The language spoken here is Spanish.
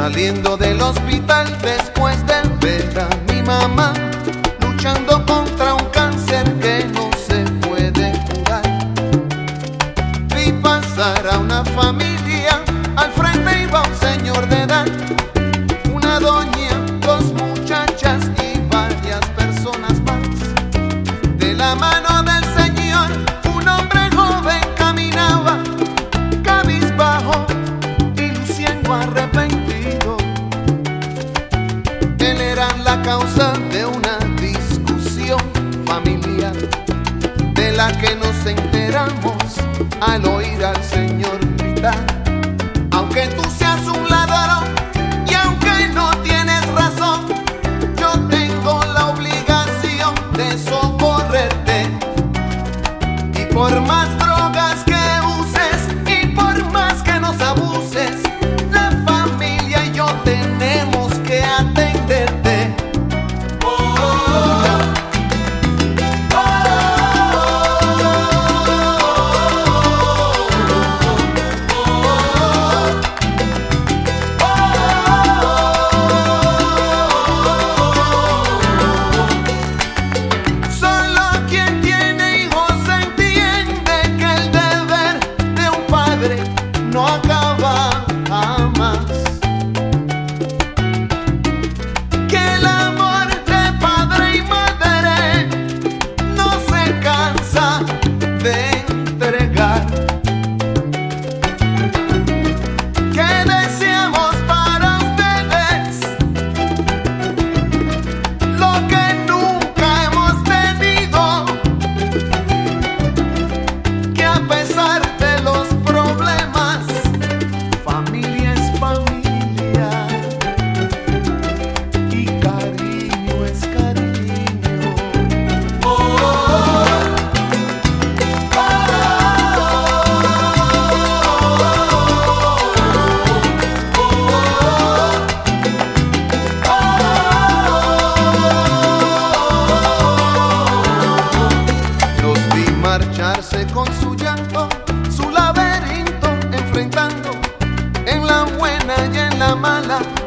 Saliendo del hospital después de ver a mi mamá luchando contra un cáncer que no se puede curar. Vi pasar a una familia, al frente iba un señor de edad, una doña, dos muchachas y varias personas más. De la mano del señor, un hombre joven caminaba, cabizbajo y luciendo arrepentido. Él era la causa de una discusión familiar, de la que nos enteramos al oír al señor gritar: aunque tú seas un ladrón y aunque no tienes razón, yo tengo la obligación de socorrerte. Y por más drogas que uses y por más que nos abuses, la familia y yo tenemos que atenderte. No acaba jamás, que el amor de padre y madre no se cansa de entregar, que deseamos para ustedes lo que nunca hemos tenido, que a pesar de los problemas, familia es familia y cariño es cariño. Los vi marcharse con su llanto, su laberinto enfrentando, en la buena y en la mala,